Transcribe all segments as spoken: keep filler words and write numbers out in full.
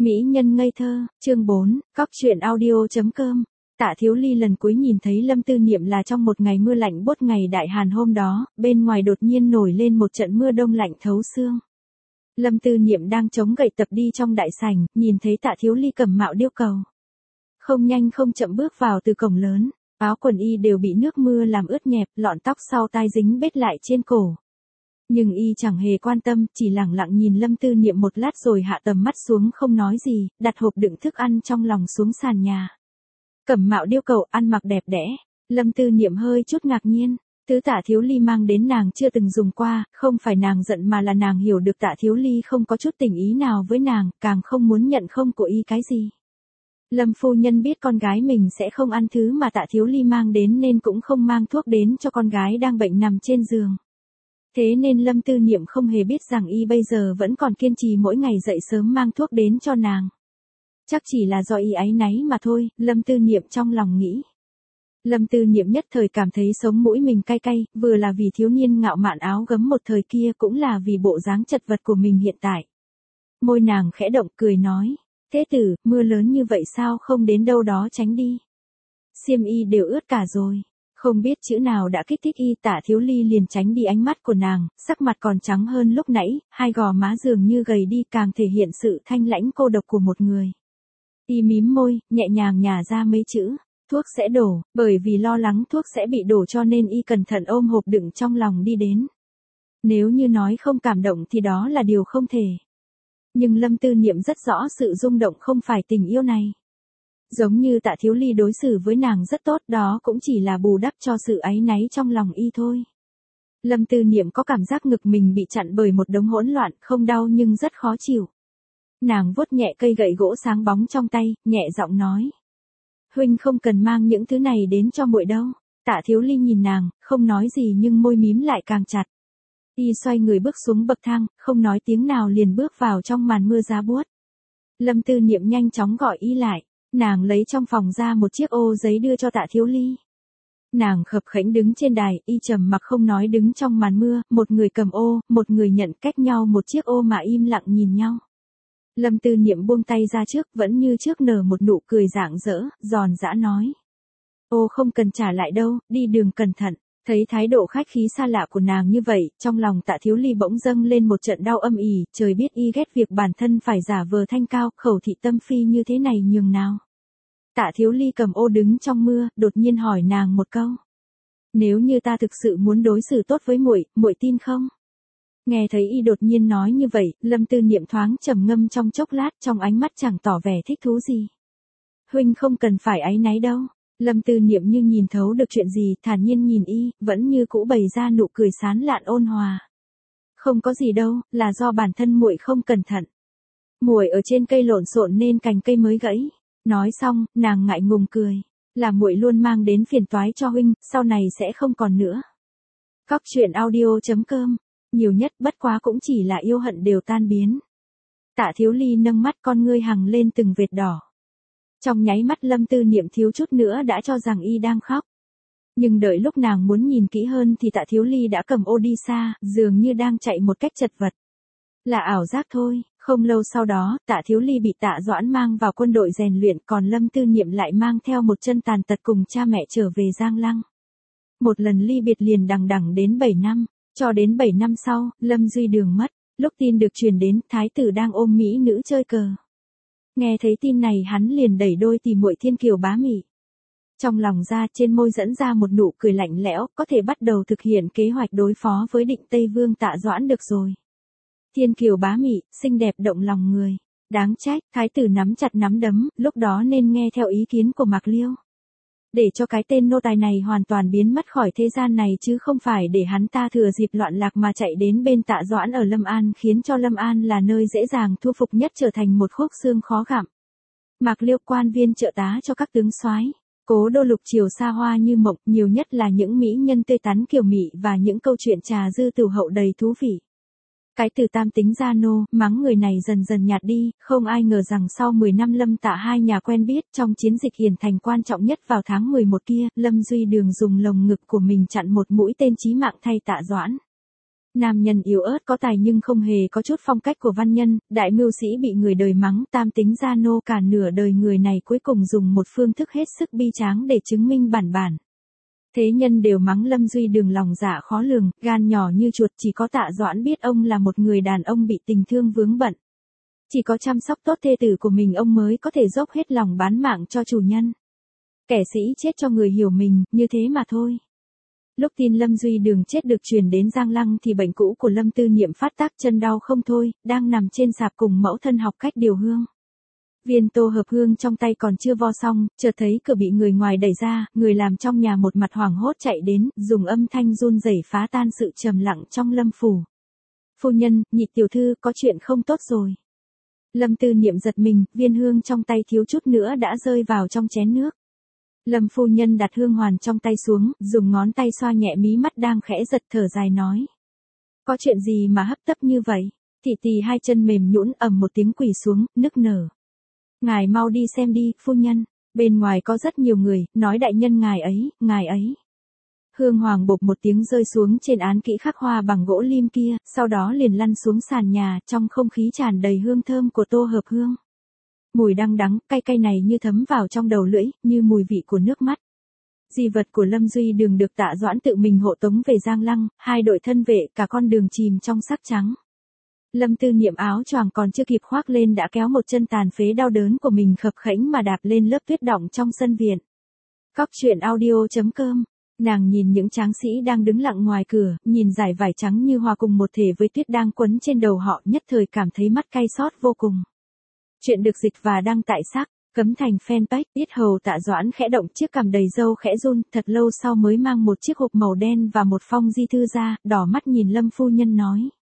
Mỹ nhân ngây thơ, chương bốn, cóc truyện audio.com. Tạ Thiếu Ly lần cuối nhìn thấy Lâm Tư Niệm là trong một ngày mưa lạnh buốt ngày đại hàn hôm đó, bên ngoài đột nhiên nổi lên một trận mưa đông lạnh thấu xương. Lâm Tư Niệm đang chống gậy tập đi trong đại sảnh, nhìn thấy Tạ Thiếu Ly cầm mạo điêu cầu. Không nhanh không chậm bước vào từ cổng lớn, áo quần y đều bị nước mưa làm ướt nhẹp, lọn tóc sau tai dính bết lại trên cổ. Nhưng y chẳng hề quan tâm, chỉ lẳng lặng nhìn Lâm Tư Niệm một lát rồi hạ tầm mắt xuống không nói gì, đặt hộp đựng thức ăn trong lòng xuống sàn nhà. Cẩm mạo điêu cầu, ăn mặc đẹp đẽ, Lâm Tư Niệm hơi chút ngạc nhiên, thứ Tạ Thiếu Ly mang đến nàng chưa từng dùng qua, không phải nàng giận mà là nàng hiểu được Tạ Thiếu Ly không có chút tình ý nào với nàng, càng không muốn nhận không của y cái gì. Lâm phu nhân biết con gái mình sẽ không ăn thứ mà Tạ Thiếu Ly mang đến nên cũng không mang thuốc đến cho con gái đang bệnh nằm trên giường. Thế nên Lâm Tư Niệm không hề biết rằng y bây giờ vẫn còn kiên trì mỗi ngày dậy sớm mang thuốc đến cho nàng. Chắc chỉ là do y áy náy mà thôi, Lâm Tư Niệm trong lòng nghĩ. Lâm Tư Niệm nhất thời cảm thấy sống mũi mình cay cay, vừa là vì thiếu niên ngạo mạn áo gấm một thời kia cũng là vì bộ dáng chật vật của mình hiện tại. Môi nàng khẽ động cười nói, thế tử, mưa lớn như vậy sao không đến đâu đó tránh đi. Xiêm y đều ướt cả rồi. Không biết chữ nào đã kích thích y, Tạ Thiếu Ly liền tránh đi ánh mắt của nàng, sắc mặt còn trắng hơn lúc nãy, hai gò má dường như gầy đi càng thể hiện sự thanh lãnh cô độc của một người. Y mím môi, nhẹ nhàng nhả ra mấy chữ, thuốc sẽ đổ, bởi vì lo lắng thuốc sẽ bị đổ cho nên y cẩn thận ôm hộp đựng trong lòng đi đến. Nếu như nói không cảm động thì đó là điều không thể. Nhưng Lâm Tư Niệm rất rõ sự rung động không phải tình yêu này. Giống như Tạ Thiếu Ly đối xử với nàng rất tốt, đó cũng chỉ là bù đắp cho sự áy náy trong lòng y thôi. Lâm Tư Niệm có cảm giác ngực mình bị chặn bởi một đống hỗn loạn, không đau nhưng rất khó chịu. Nàng vuốt nhẹ cây gậy gỗ sáng bóng trong tay, nhẹ giọng nói. Huynh không cần mang những thứ này đến cho muội đâu. Tạ Thiếu Ly nhìn nàng, không nói gì nhưng môi mím lại càng chặt. Y xoay người bước xuống bậc thang, không nói tiếng nào liền bước vào trong màn mưa giá buốt. Lâm Tư Niệm nhanh chóng gọi y lại. Nàng lấy trong phòng ra một chiếc ô giấy đưa cho Tạ Thiếu Ly. Nàng khập khẽnh đứng trên đài, y trầm mặc không nói đứng trong màn mưa, một người cầm ô, một người nhận cách nhau một chiếc ô mà im lặng nhìn nhau. Lâm Tư Niệm buông tay ra trước, vẫn như trước nở một nụ cười rạng rỡ, giòn giã nói. Ô không cần trả lại đâu, đi đường cẩn thận. Thấy thái độ khách khí xa lạ của nàng như vậy, trong lòng Tạ Thiếu Ly bỗng dâng lên một trận đau âm ỉ, trời biết y ghét việc bản thân phải giả vờ thanh cao, khẩu thị tâm phi như thế này nhường nào. Tạ Thiếu Ly cầm ô đứng trong mưa, đột nhiên hỏi nàng một câu. Nếu như ta thực sự muốn đối xử tốt với muội, muội tin không? Nghe thấy y đột nhiên nói như vậy, Lâm Tư Niệm thoáng trầm ngâm trong chốc lát, trong ánh mắt chẳng tỏ vẻ thích thú gì. Huynh không cần phải áy náy đâu. Lâm Tư Niệm như nhìn thấu được chuyện gì, thản nhiên nhìn y, vẫn như cũ bày ra nụ cười sán lạn ôn hòa. Không có gì đâu, là do bản thân muội không cẩn thận. Muội ở trên cây lộn xộn nên cành cây mới gãy. Nói xong, nàng ngại ngùng cười, là muội luôn mang đến phiền toái cho huynh, sau này sẽ không còn nữa. Cóc truyện audio.com, nhiều nhất bất quá cũng chỉ là yêu hận đều tan biến. Tạ Thiếu Ly nâng mắt con ngươi hằng lên từng vệt đỏ. Trong nháy mắt Lâm Tư Niệm thiếu chút nữa đã cho rằng y đang khóc. Nhưng đợi lúc nàng muốn nhìn kỹ hơn thì Tạ Thiếu Ly đã cầm ô đi xa, dường như đang chạy một cách chật vật. Là ảo giác thôi, không lâu sau đó, Tạ Thiếu Ly bị Tạ Doãn mang vào quân đội rèn luyện, còn Lâm Tư Niệm lại mang theo một chân tàn tật cùng cha mẹ trở về Giang Lăng. Một lần ly biệt liền đằng đẵng đến bảy năm, cho đến bảy năm sau, Lâm Duy Đường mất, lúc tin được truyền đến, thái tử đang ôm mỹ nữ chơi cờ. Nghe thấy tin này hắn liền đẩy đôi tỉ muội Thiên Kiều Bá Mị. Trong lòng ra trên môi dẫn ra một nụ cười lạnh lẽo, có thể bắt đầu thực hiện kế hoạch đối phó với Định Tây Vương Tạ Doãn được rồi. Thiên Kiều Bá Mị, xinh đẹp động lòng người. Đáng trách, thái tử nắm chặt nắm đấm, lúc đó nên nghe theo ý kiến của Mạc Liêu. Để cho cái tên nô tài này hoàn toàn biến mất khỏi thế gian này chứ không phải để hắn ta thừa dịp loạn lạc mà chạy đến bên Tạ Doãn ở Lâm An khiến cho Lâm An là nơi dễ dàng thu phục nhất trở thành một khúc xương khó gặm. Mạc Liêu quan viên trợ tá cho các tướng soái, cố đô lục triều xa hoa như mộng, nhiều nhất là những mỹ nhân tươi tắn kiều mị và những câu chuyện trà dư tửu hậu đầy thú vị. Cái từ tam tính gia nô, mắng người này dần dần nhạt đi, không ai ngờ rằng sau mười năm Lâm Tạ hai nhà quen biết trong chiến dịch Hiển Thành quan trọng nhất vào tháng mười một kia, Lâm Duy Đường dùng lồng ngực của mình chặn một mũi tên chí mạng thay Tạ Doãn. Nam nhân yếu ớt có tài nhưng không hề có chút phong cách của văn nhân, đại mưu sĩ bị người đời mắng, tam tính gia nô cả nửa đời, người này cuối cùng dùng một phương thức hết sức bi tráng để chứng minh bản bản. Thế nhân đều mắng Lâm Duy Đường lòng dạ khó lường, gan nhỏ như chuột, chỉ có Tạ Doãn biết ông là một người đàn ông bị tình thương vướng bận. Chỉ có chăm sóc tốt thê tử của mình ông mới có thể dốc hết lòng bán mạng cho chủ nhân. Kẻ sĩ chết cho người hiểu mình, như thế mà thôi. Lúc tin Lâm Duy Đường chết được truyền đến Giang Lăng thì bệnh cũ của Lâm Tư Niệm phát tác, chân đau không thôi, đang nằm trên sạp cùng mẫu thân học cách điều hương. Viên tô hợp hương trong tay còn chưa vo xong, chợt thấy cửa bị người ngoài đẩy ra, người làm trong nhà một mặt hoảng hốt chạy đến, dùng âm thanh run rẩy phá tan sự trầm lặng trong Lâm phủ. Phu nhân, nhị tiểu thư, có chuyện không tốt rồi. Lâm Tư Niệm giật mình, viên hương trong tay thiếu chút nữa đã rơi vào trong chén nước. Lâm phu nhân đặt hương hoàn trong tay xuống, dùng ngón tay xoa nhẹ mí mắt đang khẽ giật, thở dài nói. Có chuyện gì mà hấp tấp như vậy? Thị tỳ hai chân mềm nhũn ầm một tiếng quỳ xuống, nức nở. Ngài mau đi xem đi, phu nhân. Bên ngoài có rất nhiều người, nói đại nhân ngài ấy, ngài ấy. Hương hoàng bộp một tiếng rơi xuống trên án kỹ khắc hoa bằng gỗ lim kia, sau đó liền lăn xuống sàn nhà, trong không khí tràn đầy hương thơm của tô hợp hương. Mùi đăng đắng, cay cay này như thấm vào trong đầu lưỡi, như mùi vị của nước mắt. Di vật của Lâm Duy Đường được Tạ Doãn tự mình hộ tống về Giang Lăng, hai đội thân vệ, cả con đường chìm trong sắc trắng. Lâm Tư Niệm áo choàng còn chưa kịp khoác lên đã kéo một chân tàn phế đau đớn của mình khập khẽnh mà đạp lên lớp tuyết đọng trong sân viện. Cóc truyện audio chấm com. Nàng nhìn những tráng sĩ đang đứng lặng ngoài cửa, nhìn dải vải trắng như hòa cùng một thể với tuyết đang quấn trên đầu họ, nhất thời cảm thấy mắt cay xót vô cùng. Chuyện được dịch và đăng tại Sắc Cấm Thành fanpage. Yết hầu Tạ Doãn khẽ động, chiếc cằm đầy râu khẽ run, thật lâu sau mới mang một chiếc hộp màu đen và một phong di thư ra, đỏ mắt nhìn Lâm phu nhân nói.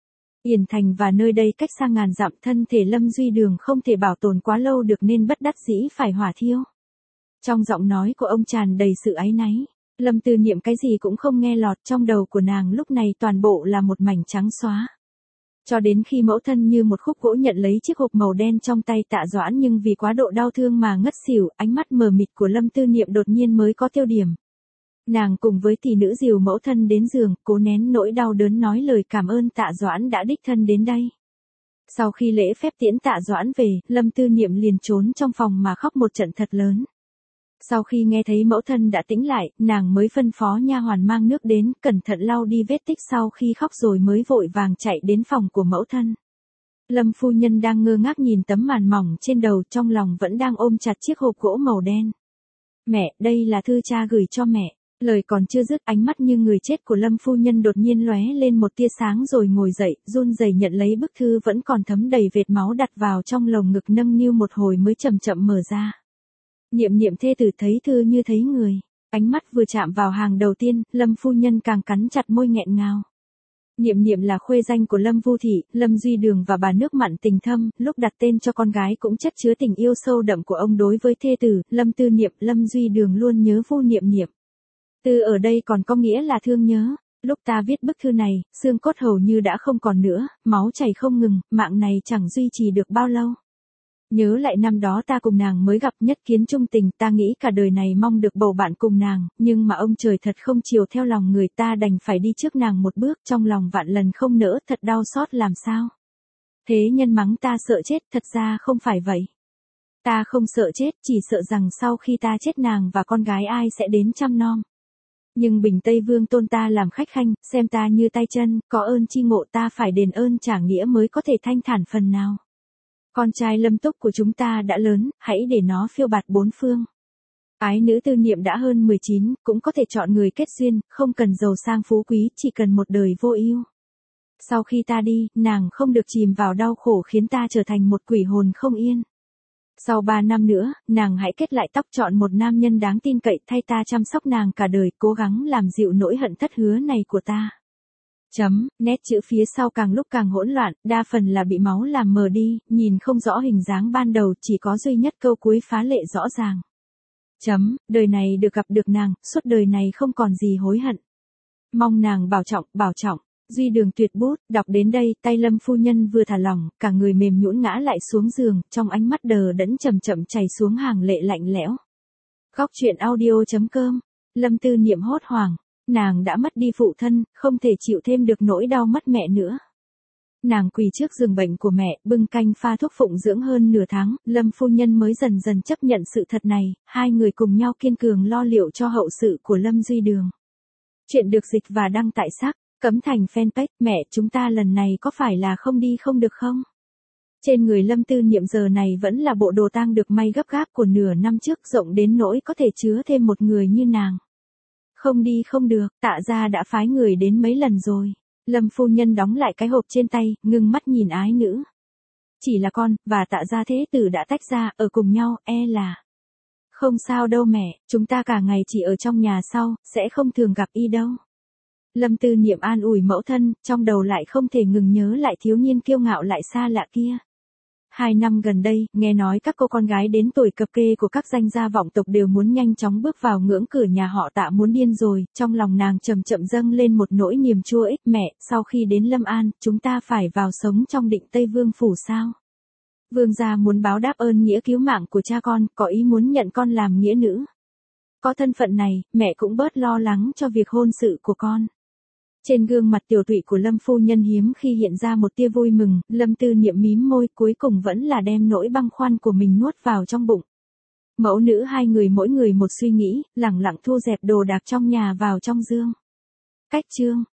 Yển Thành và nơi đây cách xa ngàn dặm, thân thể Lâm Duy Đường không thể bảo tồn quá lâu được nên bất đắc dĩ phải hỏa thiêu. Trong giọng nói của ông tràn đầy sự áy náy. Lâm Tư Niệm cái gì cũng không nghe lọt, trong đầu của nàng lúc này toàn bộ là một mảnh trắng xóa. Cho đến khi mẫu thân như một khúc gỗ nhận lấy chiếc hộp màu đen trong tay Tạ Doãn, nhưng vì quá độ đau thương mà ngất xỉu, ánh mắt mờ mịt của Lâm Tư Niệm đột nhiên mới có tiêu điểm. Nàng cùng với tỷ nữ dìu mẫu thân đến giường, cố nén nỗi đau đớn nói lời cảm ơn Tạ Doãn đã đích thân đến đây. Sau khi lễ phép tiễn Tạ Doãn về, Lâm Tư Niệm liền trốn trong phòng mà khóc một trận thật lớn. Sau khi nghe thấy mẫu thân đã tĩnh lại, nàng mới phân phó nha hoàn mang nước đến, cẩn thận lau đi vết tích sau khi khóc rồi mới vội vàng chạy đến phòng của mẫu thân. Lâm phu nhân đang ngơ ngác nhìn tấm màn mỏng trên đầu, trong lòng vẫn đang ôm chặt chiếc hộp gỗ màu đen. Mẹ, đây là thư cha gửi cho mẹ. Lời còn chưa dứt, ánh mắt như người chết của Lâm phu nhân đột nhiên lóe lên một tia sáng rồi ngồi dậy, run rẩy nhận lấy bức thư vẫn còn thấm đầy vệt máu đặt vào trong lồng ngực, nâng niu một hồi mới chậm chậm mở ra. Niệm Niệm thê tử thấy thư như thấy người, ánh mắt vừa chạm vào hàng đầu tiên, Lâm phu nhân càng cắn chặt môi nghẹn ngào. Niệm Niệm là khuê danh của Lâm Vu thị, Lâm Duy Đường và bà nước mặn tình thâm, lúc đặt tên cho con gái cũng chất chứa tình yêu sâu đậm của ông đối với thê tử, Lâm Tư Niệm. Lâm Duy Đường luôn nhớ Vu Niệm Niệm. Từ ở đây còn có nghĩa là thương nhớ. Lúc ta viết bức thư này, xương cốt hầu như đã không còn nữa, máu chảy không ngừng, mạng này chẳng duy trì được bao lâu. Nhớ lại năm đó ta cùng nàng mới gặp, nhất kiến chung tình, ta nghĩ cả đời này mong được bầu bạn cùng nàng, nhưng mà ông trời thật không chiều theo lòng người, ta đành phải đi trước nàng một bước, trong lòng vạn lần không nỡ, thật đau xót làm sao. Thế nhân mắng ta sợ chết, thật ra không phải vậy. Ta không sợ chết, chỉ sợ rằng sau khi ta chết nàng và con gái ai sẽ đến chăm nom. Nhưng Bình Tây Vương tôn ta làm khách khanh, xem ta như tay chân, có ơn chi ngộ, ta phải đền ơn trả nghĩa mới có thể thanh thản phần nào. Con trai Lâm Túc của chúng ta đã lớn, hãy để nó phiêu bạt bốn phương. Ái nữ Tư Niệm đã hơn mười chín, cũng có thể chọn người kết duyên, không cần giàu sang phú quý, chỉ cần một đời vô ưu. Sau khi ta đi, nàng không được chìm vào đau khổ khiến ta trở thành một quỷ hồn không yên. Sau ba năm nữa, nàng hãy kết lại tóc, chọn một nam nhân đáng tin cậy thay ta chăm sóc nàng cả đời, cố gắng làm dịu nỗi hận thất hứa này của ta. Chấm, nét chữ phía sau càng lúc càng hỗn loạn, đa phần là bị máu làm mờ đi, nhìn không rõ hình dáng ban đầu, chỉ có duy nhất câu cuối phá lệ rõ ràng. Chấm, đời này được gặp được nàng, suốt đời này không còn gì hối hận. Mong nàng bảo trọng, bảo trọng. Duy Đường tuyệt bút, đọc đến đây, tay Lâm phu nhân vừa thả lỏng, cả người mềm nhũn ngã lại xuống giường, trong ánh mắt đờ đẫn chậm chậm chảy xuống hàng lệ lạnh lẽo. Cóc truyện audio chấm com. Lâm Tư Niệm hốt hoảng. Nàng đã mất đi phụ thân, không thể chịu thêm được nỗi đau mất mẹ nữa. Nàng quỳ trước giường bệnh của mẹ, bưng canh pha thuốc phụng dưỡng hơn nửa tháng, Lâm phu nhân mới dần dần chấp nhận sự thật này, hai người cùng nhau kiên cường lo liệu cho hậu sự của Lâm Duy Đường. Chuyện được dịch và đăng tại Sắc Cấm Thành fanpage. Mẹ, chúng ta lần này có phải là không đi không được không? Trên người Lâm Tư Niệm giờ này vẫn là bộ đồ tang được may gấp gáp của nửa năm trước, rộng đến nỗi có thể chứa thêm một người như nàng. Không đi không được, Tạ gia đã phái người đến mấy lần rồi. Lâm phu nhân đóng lại cái hộp trên tay, ngưng mắt nhìn ái nữ. Chỉ là con, và Tạ gia thế tử đã tách ra, ở cùng nhau, e là. Không sao đâu mẹ, chúng ta cả ngày chỉ ở trong nhà sau, sẽ không thường gặp y đâu. Lâm Tư Niệm an ủi mẫu thân, trong đầu lại không thể ngừng nhớ lại thiếu niên kiêu ngạo lại xa lạ kia. Hai năm gần đây, nghe nói các cô con gái đến tuổi cập kê của các danh gia vọng tộc đều muốn nhanh chóng bước vào ngưỡng cửa nhà họ Tạ muốn điên rồi, trong lòng nàng chậm chậm dâng lên một nỗi niềm chua ích. Mẹ, sau khi đến Lâm An, chúng ta phải vào sống trong Định Tây Vương phủ sao? Vương gia muốn báo đáp ơn nghĩa cứu mạng của cha con, có ý muốn nhận con làm nghĩa nữ. Có thân phận này, mẹ cũng bớt lo lắng cho việc hôn sự của con. Trên gương mặt tiểu tụy của Lâm phu nhân hiếm khi hiện ra một tia vui mừng, Lâm Tư Niệm mím môi, cuối cùng vẫn là đem nỗi băn khoăn của mình nuốt vào trong bụng. Mẫu nữ hai người mỗi người một suy nghĩ, lẳng lặng thu dẹp đồ đạc trong nhà vào trong dương. Cách chương